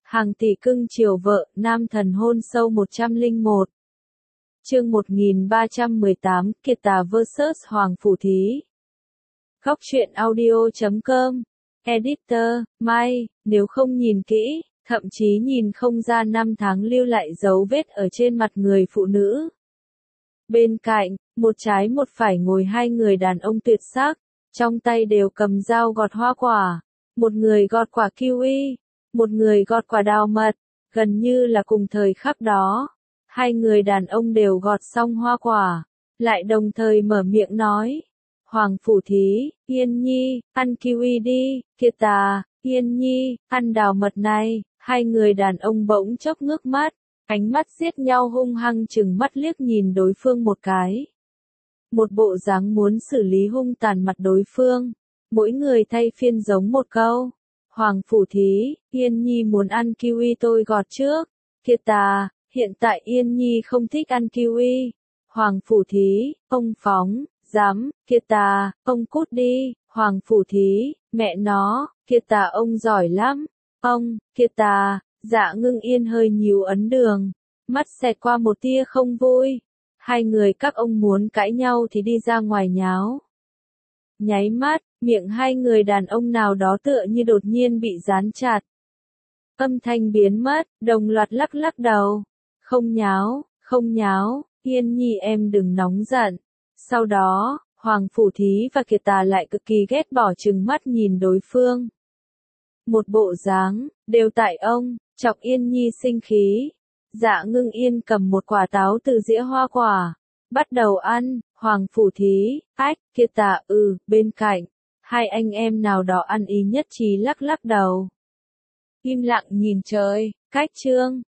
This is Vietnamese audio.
Hàng tỷ cưng chiều vợ, nam thần hôn sâu 101. Chương 1318, Kiệt Tà vs Hoàng Phủ Thí. Góc truyện audio.com. Editor, Mai, nếu không nhìn kỹ, thậm chí nhìn không ra năm tháng lưu lại dấu vết ở trên mặt người phụ nữ. Bên cạnh, một trái một phải ngồi hai người đàn ông tuyệt sắc, trong tay đều cầm dao gọt hoa quả, một người gọt quả kiwi, một người gọt quả đào mật, gần như là cùng thời khắc đó. Hai người đàn ông đều gọt xong hoa quả, lại đồng thời mở miệng nói. Hoàng Phủ Thí, Yên Nhi, ăn kiwi đi, Kiệt Tà, Yên Nhi, ăn đào mật này. Hai người đàn ông bỗng chốc ngước mắt, ánh mắt giết nhau hung hăng chừng mắt liếc nhìn đối phương một cái. Một bộ dáng muốn xử lý hung tàn mặt đối phương, mỗi người thay phiên giống một câu. Hoàng Phủ Thí, Yên Nhi muốn ăn kiwi tôi gọt trước. Kiệt Tà, hiện tại Yên Nhi không thích ăn kiwi. Hoàng Phủ Thí, ông phóng, dám, Kiệt Tà, ông cút đi. Hoàng Phủ Thí, mẹ nó, Kiệt Tà ông giỏi lắm. Ông, Kiệt Tà, Dạ Ngưng Yên hơi nhíu ấn đường, mắt xẹt qua một tia không vui. Hai người các ông muốn cãi nhau thì đi ra ngoài nháo. Nháy mắt, miệng hai người đàn ông nào đó tựa như đột nhiên bị dán chặt. Âm thanh biến mất, đồng loạt lắc lắc đầu. Không nháo, không nháo, Yên Nhi em đừng nóng giận. Sau đó, Hoàng Phủ Thí và Kiệt Tà lại cực kỳ ghét bỏ trừng mắt nhìn đối phương. Một bộ dáng, đều tại ông, chọc Yên Nhi sinh khí. Dạ Ngưng Yên cầm một quả táo từ dĩa hoa quả, bắt đầu ăn. Hoàng Phủ Thí, ách, Kiệt Tà, bên cạnh, hai anh em nào đó ăn ý nhất trí lắc lắc đầu. Im lặng nhìn trời, cách chương.